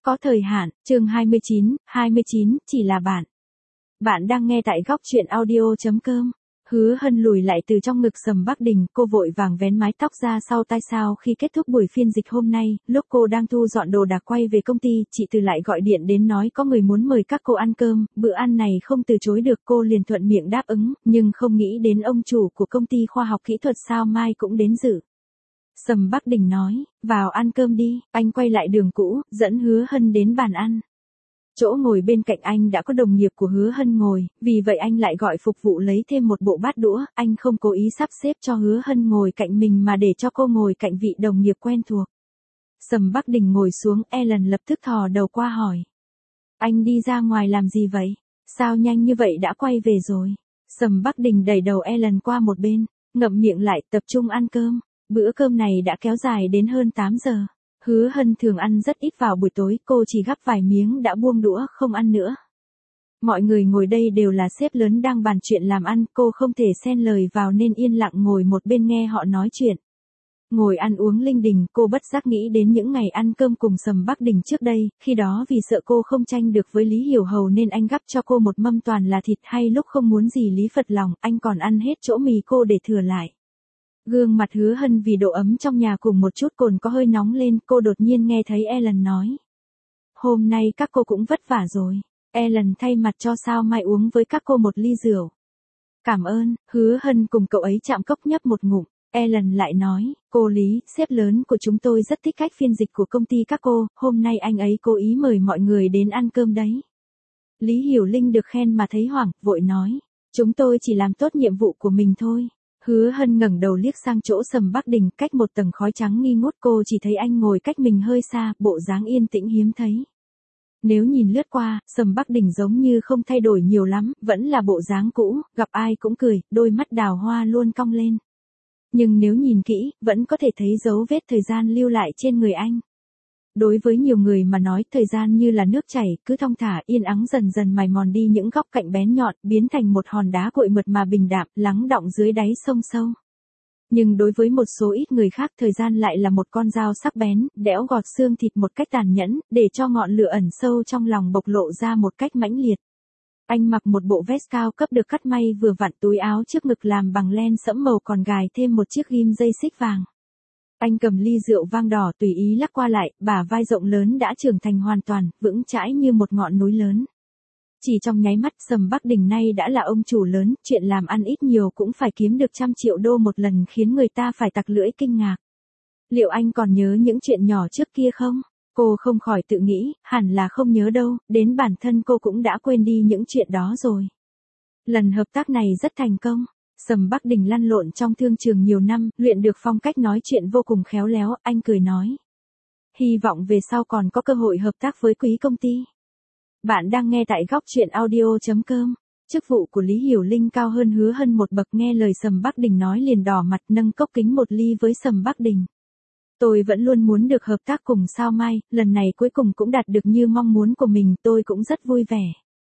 Có thời hạn, chương 29, chỉ là bạn. Bạn đang nghe tại góc truyện audio.com. Hứa Hân lùi lại từ trong ngực Sầm Bắc Đình, cô vội vàng vén mái tóc ra sau tai sao khi kết thúc buổi phiên dịch hôm nay, lúc cô đang thu dọn đồ đạc quay về công ty, chị Từ lại gọi điện đến nói có người muốn mời các cô ăn cơm, bữa ăn này không từ chối được, cô liền thuận miệng đáp ứng, nhưng không nghĩ đến ông chủ của công ty khoa học kỹ thuật Sao Mai cũng đến dự. Sầm Bắc Đình nói, vào ăn cơm đi, anh quay lại đường cũ, dẫn Hứa Hân đến bàn ăn. Chỗ ngồi bên cạnh anh đã có đồng nghiệp của Hứa Hân ngồi, vì vậy anh lại gọi phục vụ lấy thêm một bộ bát đũa, anh không cố ý sắp xếp cho Hứa Hân ngồi cạnh mình mà để cho cô ngồi cạnh vị đồng nghiệp quen thuộc. Sầm Bắc Đình ngồi xuống, Ellen lập tức thò đầu qua hỏi. Anh đi ra ngoài làm gì vậy? Sao nhanh như vậy đã quay về rồi? Sầm Bắc Đình đẩy đầu Ellen qua một bên, ngậm miệng lại tập trung ăn cơm. Bữa cơm này đã kéo dài đến hơn 8 giờ. Hứa Hân thường ăn rất ít vào buổi tối, cô chỉ gắp vài miếng đã buông đũa không ăn nữa. Mọi người ngồi đây đều là sếp lớn đang bàn chuyện làm ăn, cô không thể xen lời vào nên yên lặng ngồi một bên nghe họ nói chuyện. Ngồi ăn uống linh đình, cô bất giác nghĩ đến những ngày ăn cơm cùng Sầm Bắc Đình trước đây, khi đó vì sợ cô không tranh được với Lý Hiểu Hầu nên anh gắp cho cô một mâm toàn là thịt, hay lúc không muốn gì Lý phật lòng, anh còn ăn hết chỗ mì cô để thừa lại. Gương mặt Hứa Hân vì độ ấm trong nhà cùng một chút cồn có hơi nóng lên, cô đột nhiên nghe thấy Ellen nói. Hôm nay các cô cũng vất vả rồi. Ellen thay mặt cho Sao Mai uống với các cô một ly rượu. Cảm ơn, Hứa Hân cùng cậu ấy chạm cốc nhấp một ngụm. Ellen lại nói, cô Lý, sếp lớn của chúng tôi rất thích cách phiên dịch của công ty các cô, hôm nay anh ấy cố ý mời mọi người đến ăn cơm đấy. Lý Hiểu Linh được khen mà thấy hoảng, vội nói, chúng tôi chỉ làm tốt nhiệm vụ của mình thôi. Hứa Hân ngẩng đầu liếc sang chỗ Sầm Bắc Đình, cách một tầng khói trắng nghi ngút, cô chỉ thấy anh ngồi cách mình hơi xa, bộ dáng yên tĩnh hiếm thấy. Nếu nhìn lướt qua, Sầm Bắc Đình giống như không thay đổi nhiều lắm, vẫn là bộ dáng cũ, gặp ai cũng cười, đôi mắt đào hoa luôn cong lên. Nhưng nếu nhìn kỹ, vẫn có thể thấy dấu vết thời gian lưu lại trên người anh. Đối với nhiều người mà nói, thời gian như là nước chảy, cứ thong thả, yên ắng dần dần mài mòn đi những góc cạnh bén nhọn, biến thành một hòn đá cuội mượt mà bình đạm, lắng đọng dưới đáy sông sâu. Nhưng đối với một số ít người khác, thời gian lại là một con dao sắc bén, đẽo gọt xương thịt một cách tàn nhẫn, để cho ngọn lửa ẩn sâu trong lòng bộc lộ ra một cách mãnh liệt. Anh mặc một bộ vest cao cấp được cắt may vừa vặn, túi áo trước ngực làm bằng len sẫm màu còn gài thêm một chiếc ghim dây xích vàng. Anh cầm ly rượu vang đỏ tùy ý lắc qua lại, bả vai rộng lớn đã trưởng thành hoàn toàn, vững chãi như một ngọn núi lớn. Chỉ trong nháy mắt, Sầm Bắc Đình nay đã là ông chủ lớn, chuyện làm ăn ít nhiều cũng phải kiếm được 100 triệu đô một lần khiến người ta phải tặc lưỡi kinh ngạc. Liệu anh còn nhớ những chuyện nhỏ trước kia không? Cô không khỏi tự nghĩ, hẳn là không nhớ đâu, đến bản thân cô cũng đã quên đi những chuyện đó rồi. Lần hợp tác này rất thành công. Sầm Bắc Đình lăn lộn trong thương trường nhiều năm, luyện được phong cách nói chuyện vô cùng khéo léo, anh cười nói. Hy vọng về sau còn có cơ hội hợp tác với quý công ty. Bạn đang nghe tại góc truyện audio.com. Chức vụ của Lý Hiểu Linh cao hơn Hứa Hân một bậc, nghe lời Sầm Bắc Đình nói liền đỏ mặt nâng cốc kính một ly với Sầm Bắc Đình. Tôi vẫn luôn muốn được hợp tác cùng Sao Mai, lần này cuối cùng cũng đạt được như mong muốn của mình, tôi cũng rất vui vẻ.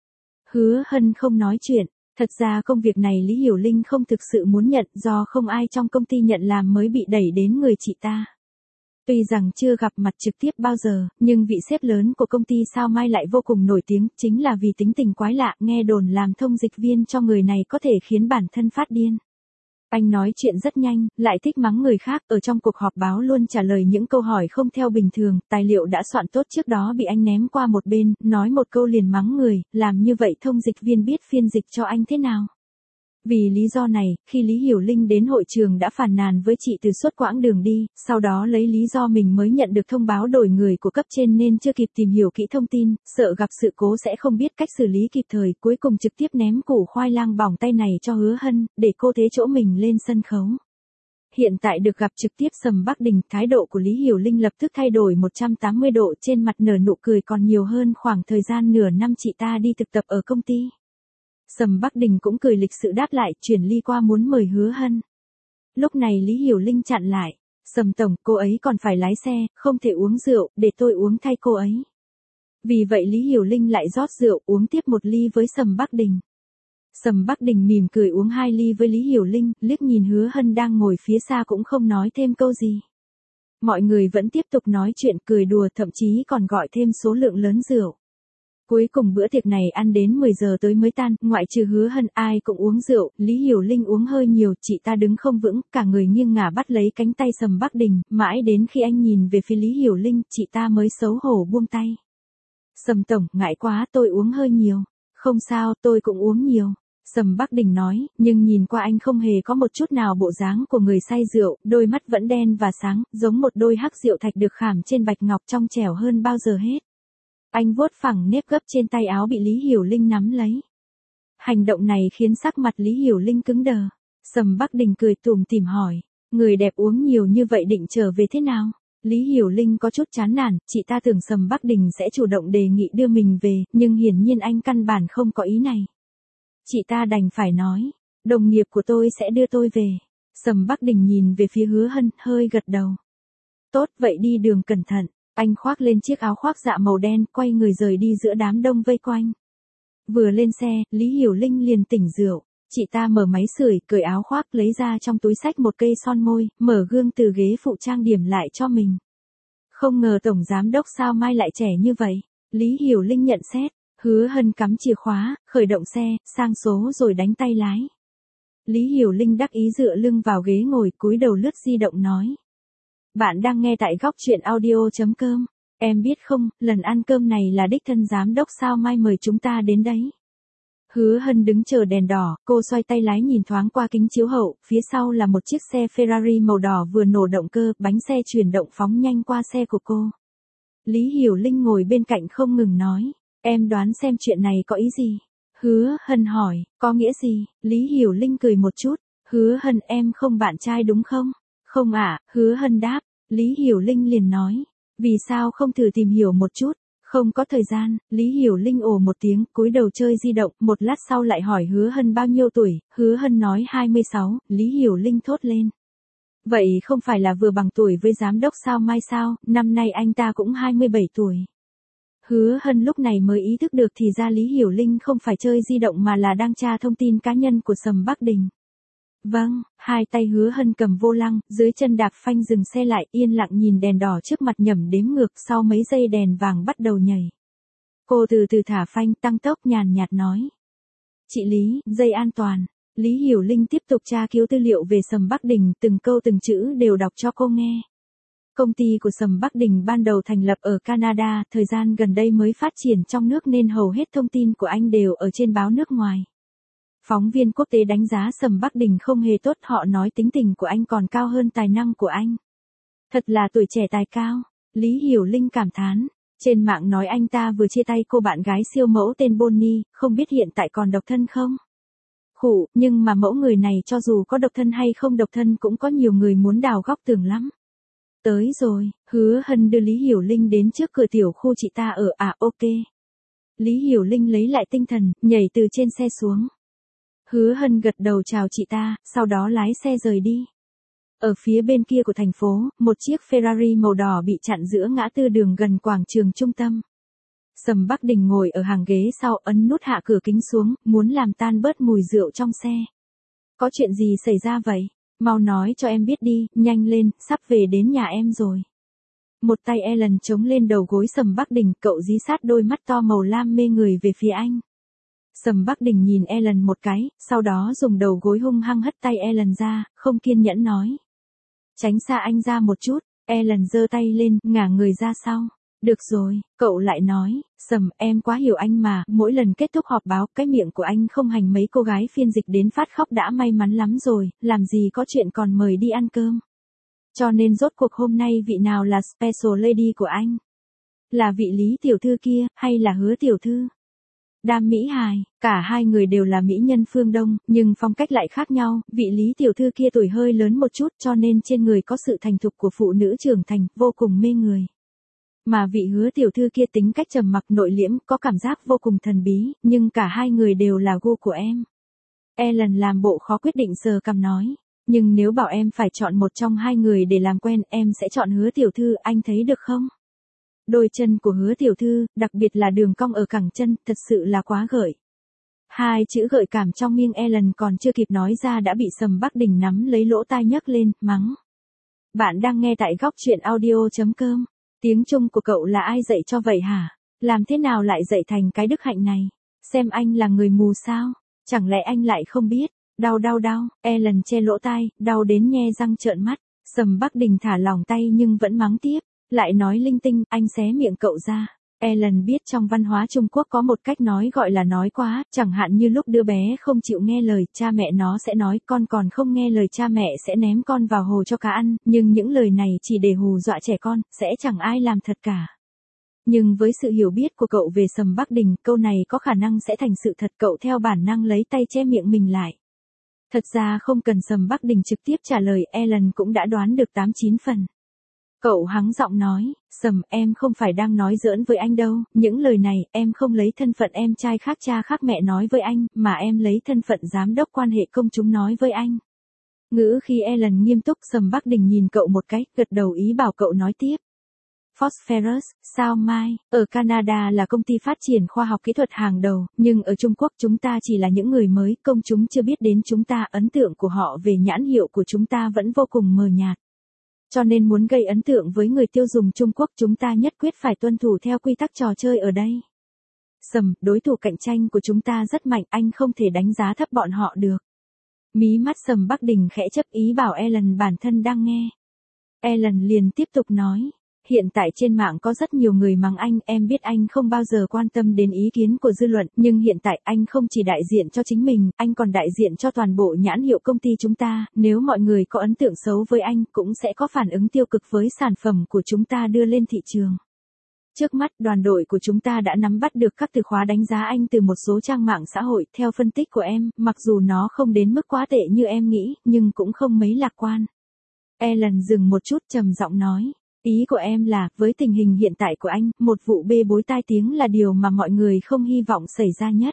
Hứa Hân không nói chuyện. Thật ra công việc này Lý Hiểu Linh không thực sự muốn nhận, do không ai trong công ty nhận làm mới bị đẩy đến người chị ta. Tuy rằng chưa gặp mặt trực tiếp bao giờ, nhưng vị sếp lớn của công ty Sao Mai lại vô cùng nổi tiếng, chính là vì tính tình quái lạ, nghe đồn làm thông dịch viên cho người này có thể khiến bản thân phát điên. Anh nói chuyện rất nhanh, lại thích mắng người khác, ở trong cuộc họp báo luôn trả lời những câu hỏi không theo bình thường, tài liệu đã soạn tốt trước đó bị anh ném qua một bên, nói một câu liền mắng người, làm như vậy thông dịch viên biết phiên dịch cho anh thế nào. Vì lý do này, khi Lý Hiểu Linh đến hội trường đã phàn nàn với chị Từ suốt quãng đường đi, sau đó lấy lý do mình mới nhận được thông báo đổi người của cấp trên nên chưa kịp tìm hiểu kỹ thông tin, sợ gặp sự cố sẽ không biết cách xử lý kịp thời, cuối cùng trực tiếp ném củ khoai lang bỏng tay này cho Hứa Hân, để cô thế chỗ mình lên sân khấu. Hiện tại được gặp trực tiếp Sầm Bắc Đình, thái độ của Lý Hiểu Linh lập tức thay đổi 180 độ, trên mặt nở nụ cười còn nhiều hơn khoảng thời gian nửa năm chị ta đi thực tập ở công ty. Sầm Bắc Đình cũng cười lịch sự đáp lại, chuyển ly qua muốn mời Hứa Hân. Lúc này Lý Hiểu Linh chặn lại. Sầm tổng, cô ấy còn phải lái xe, không thể uống rượu, để tôi uống thay cô ấy. Vì vậy Lý Hiểu Linh lại rót rượu uống tiếp một ly với Sầm Bắc Đình. Sầm Bắc Đình mỉm cười uống 2 ly với Lý Hiểu Linh, liếc nhìn Hứa Hân đang ngồi phía xa cũng không nói thêm câu gì. Mọi người vẫn tiếp tục nói chuyện cười đùa, thậm chí còn gọi thêm số lượng lớn rượu. Cuối cùng bữa tiệc này ăn đến 10 giờ tới mới tan, ngoại trừ Hứa Hân ai cũng uống rượu, Lý Hiểu Linh uống hơi nhiều, chị ta đứng không vững, cả người nghiêng ngả bắt lấy cánh tay Sầm Bắc Đình, mãi đến khi anh nhìn về phía Lý Hiểu Linh, chị ta mới xấu hổ buông tay. Sầm tổng, ngại quá, tôi uống hơi nhiều. Không sao, tôi cũng uống nhiều. Sầm Bắc Đình nói, nhưng nhìn qua anh không hề có một chút nào bộ dáng của người say rượu, đôi mắt vẫn đen và sáng, giống một đôi hắc rượu thạch được khảm trên bạch ngọc trong trẻo hơn bao giờ hết. Anh vuốt phẳng nếp gấp trên tay áo bị Lý Hiểu Linh nắm lấy. Hành động này khiến sắc mặt Lý Hiểu Linh cứng đờ. Sầm Bắc Đình cười tủm tỉm hỏi, người đẹp uống nhiều như vậy định trở về thế nào? Lý Hiểu Linh có chút chán nản, chị ta tưởng Sầm Bắc Đình sẽ chủ động đề nghị đưa mình về, nhưng hiển nhiên anh căn bản không có ý này. Chị ta đành phải nói, đồng nghiệp của tôi sẽ đưa tôi về. Sầm Bắc Đình nhìn về phía Hứa Hân, hơi gật đầu. Tốt, vậy đi đường cẩn thận. Anh khoác lên chiếc áo khoác dạ màu đen, quay người rời đi giữa đám đông vây quanh. Vừa lên xe, Lý Hiểu Linh liền tỉnh rượu. Chị ta mở máy sưởi, cởi áo khoác, lấy ra trong túi xách một cây son môi, mở gương từ ghế phụ trang điểm lại cho mình. Không ngờ tổng giám đốc sao mai lại trẻ như vậy. Lý Hiểu Linh nhận xét. Hứa Hân cắm chìa khóa, khởi động xe, sang số rồi đánh tay lái. Lý Hiểu Linh đắc ý dựa lưng vào ghế ngồi, cúi đầu lướt di động nói. Bạn đang nghe tại góc truyện audio.com. Em biết không, lần ăn cơm này là đích thân giám đốc sao mai mời chúng ta đến đấy. Hứa Hân đứng chờ đèn đỏ, cô xoay tay lái nhìn thoáng qua kính chiếu hậu, phía sau là một chiếc xe Ferrari màu đỏ vừa nổ động cơ, bánh xe chuyển động phóng nhanh qua xe của cô. Lý Hiểu Linh ngồi bên cạnh không ngừng nói, em đoán xem chuyện này có ý gì? Hứa Hân hỏi, có nghĩa gì? Lý Hiểu Linh cười một chút, Hứa Hân em không bạn trai đúng không? Không ạ, Hứa Hân đáp, Lý Hiểu Linh liền nói, vì sao không thử tìm hiểu một chút? Không có thời gian, Lý Hiểu Linh ồ một tiếng, cúi đầu chơi di động, một lát sau lại hỏi Hứa Hân bao nhiêu tuổi, Hứa Hân nói 26, Lý Hiểu Linh thốt lên. Vậy không phải là vừa bằng tuổi với giám đốc sao mai sao, năm nay anh ta cũng 27 tuổi. Hứa Hân lúc này mới ý thức được thì ra Lý Hiểu Linh không phải chơi di động mà là đang tra thông tin cá nhân của Sầm Bắc Đình. Vâng, hai tay Hứa Hân cầm vô lăng, dưới chân đạp phanh dừng xe lại, yên lặng nhìn đèn đỏ trước mặt nhẩm đếm ngược, sau mấy giây đèn vàng bắt đầu nhảy. Cô từ từ thả phanh, tăng tốc nhàn nhạt nói. Chị Lý, dây an toàn. Lý Hiểu Linh tiếp tục tra cứu tư liệu về Sầm Bắc Đình, từng câu từng chữ đều đọc cho cô nghe. Công ty của Sầm Bắc Đình ban đầu thành lập ở Canada, thời gian gần đây mới phát triển trong nước nên hầu hết thông tin của anh đều ở trên báo nước ngoài. Phóng viên quốc tế đánh giá Sầm Bắc Đình không hề tốt, họ nói tính tình của anh còn cao hơn tài năng của anh. Thật là tuổi trẻ tài cao, Lý Hiểu Linh cảm thán. Trên mạng nói anh ta vừa chia tay cô bạn gái siêu mẫu tên Bonnie, không biết hiện tại còn độc thân không? Khụ, nhưng mà mẫu người này cho dù có độc thân hay không độc thân cũng có nhiều người muốn đào góc tường lắm. Tới rồi, Hứa Hân đưa Lý Hiểu Linh đến trước cửa tiểu khu chị ta ở ok. Lý Hiểu Linh lấy lại tinh thần, nhảy từ trên xe xuống. Hứa Hân gật đầu chào chị ta, sau đó lái xe rời đi. Ở phía bên kia của thành phố, một chiếc Ferrari màu đỏ bị chặn giữa ngã tư đường gần quảng trường trung tâm. Sầm Bắc Đình ngồi ở hàng ghế sau, ấn nút hạ cửa kính xuống, muốn làm tan bớt mùi rượu trong xe. Có chuyện gì xảy ra vậy? Mau nói cho em biết đi, nhanh lên, sắp về đến nhà em rồi. Một tay Ellen chống lên đầu gối Sầm Bắc Đình, cậu dí sát đôi mắt to màu lam mê người về phía anh. Sầm Bắc Đình nhìn Ellen một cái, sau đó dùng đầu gối hung hăng hất tay Ellen ra, không kiên nhẫn nói. Tránh xa anh ra một chút, Ellen giơ tay lên, ngả người ra sau. Được rồi, cậu lại nói, Sầm, em quá hiểu anh mà, mỗi lần kết thúc họp báo, cái miệng của anh không hành mấy cô gái phiên dịch đến phát khóc đã may mắn lắm rồi, làm gì có chuyện còn mời đi ăn cơm. Cho nên rốt cuộc hôm nay vị nào là special lady của anh? Là vị Lý tiểu thư kia, hay là Hứa tiểu thư? Đam mỹ hài, cả hai người đều là mỹ nhân phương Đông, nhưng phong cách lại khác nhau, vị Lý tiểu thư kia tuổi hơi lớn một chút cho nên trên người có sự thành thục của phụ nữ trưởng thành, vô cùng mê người. Mà vị Hứa tiểu thư kia tính cách trầm mặc nội liễm, có cảm giác vô cùng thần bí, nhưng cả hai người đều là gu của em. Ellen làm bộ khó quyết định sờ cằm nói, nhưng nếu bảo em phải chọn một trong hai người để làm quen, em sẽ chọn Hứa tiểu thư, anh thấy được không? Đôi chân của Hứa tiểu thư, đặc biệt là đường cong ở cẳng chân, thật sự là quá gợi. Hai chữ gợi cảm trong miệng Ellen còn chưa kịp nói ra đã bị Sầm Bắc Đình nắm lấy lỗ tai nhấc lên, mắng. Bạn đang nghe tại góc chuyện audio.com. Tiếng Trung của cậu là ai dạy cho vậy hả? Làm thế nào lại dạy thành cái đức hạnh này? Xem anh là người mù sao? Chẳng lẽ anh lại không biết? Đau đau đau, Ellen che lỗ tai, đau đến nhe răng trợn mắt. Sầm Bắc Đình thả lỏng tay nhưng vẫn mắng tiếp. Lại nói linh tinh, anh xé miệng cậu ra. Ellen biết trong văn hóa Trung Quốc có một cách nói gọi là nói quá, chẳng hạn như lúc đứa bé không chịu nghe lời, cha mẹ nó sẽ nói con còn không nghe lời cha mẹ sẽ ném con vào hồ cho cá ăn, nhưng những lời này chỉ để hù dọa trẻ con, sẽ chẳng ai làm thật cả. Nhưng với sự hiểu biết của cậu về Sầm Bắc Đình, câu này có khả năng sẽ thành sự thật, cậu theo bản năng lấy tay che miệng mình lại. Thật ra không cần Sầm Bắc Đình trực tiếp trả lời, Ellen cũng đã đoán được 8-9 phần. Cậu hắng giọng nói, Sầm, em không phải đang nói giỡn với anh đâu, những lời này em không lấy thân phận em trai khác cha khác mẹ nói với anh, mà em lấy thân phận giám đốc quan hệ công chúng nói với anh. Ngữ khi Ellen nghiêm túc, Sầm Bắc Đình nhìn cậu một cái, gật đầu ý bảo cậu nói tiếp. Phosphorus, sao mai, ở Canada là công ty phát triển khoa học kỹ thuật hàng đầu, nhưng ở Trung Quốc chúng ta chỉ là những người mới, công chúng chưa biết đến chúng ta, ấn tượng của họ về nhãn hiệu của chúng ta vẫn vô cùng mờ nhạt. Cho nên muốn gây ấn tượng với người tiêu dùng Trung Quốc chúng ta nhất quyết phải tuân thủ theo quy tắc trò chơi ở đây. Sầm, đối thủ cạnh tranh của chúng ta rất mạnh, anh không thể đánh giá thấp bọn họ được. Mí mắt Sầm Bắc Đình khẽ chấp ý bảo Ellen bản thân đang nghe. Ellen liền tiếp tục nói. Hiện tại trên mạng có rất nhiều người mắng anh, em biết anh không bao giờ quan tâm đến ý kiến của dư luận, nhưng hiện tại anh không chỉ đại diện cho chính mình, anh còn đại diện cho toàn bộ nhãn hiệu công ty chúng ta, nếu mọi người có ấn tượng xấu với anh cũng sẽ có phản ứng tiêu cực với sản phẩm của chúng ta đưa lên thị trường. Trước mắt, đoàn đội của chúng ta đã nắm bắt được các từ khóa đánh giá anh từ một số trang mạng xã hội, theo phân tích của em, mặc dù nó không đến mức quá tệ như em nghĩ, nhưng cũng không mấy lạc quan. Ellen dừng một chút trầm giọng nói. Ý của em là, với tình hình hiện tại của anh, một vụ bê bối tai tiếng là điều mà mọi người không hy vọng xảy ra nhất.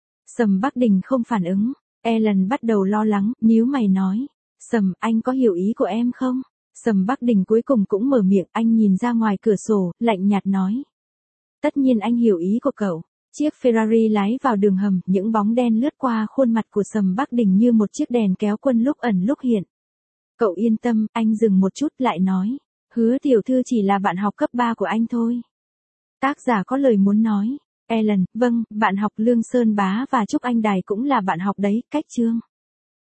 Sầm Bắc Đình không phản ứng. Ellen bắt đầu lo lắng, nhíu mày nói. Sầm, anh có hiểu ý của em không? Sầm Bắc Đình cuối cùng cũng mở miệng, anh nhìn ra ngoài cửa sổ, lạnh nhạt nói. Tất nhiên anh hiểu ý của cậu. Chiếc Ferrari lái vào đường hầm, những bóng đen lướt qua khuôn mặt của Sầm Bắc Đình như một chiếc đèn kéo quân lúc ẩn lúc hiện. Cậu yên tâm, anh dừng một chút lại nói. Hứa tiểu thư chỉ là bạn học cấp 3 của anh thôi. Tác giả có lời muốn nói. Ellen, vâng, bạn học Lương Sơn Bá và Trúc Anh Đài cũng là bạn học đấy, cách chương.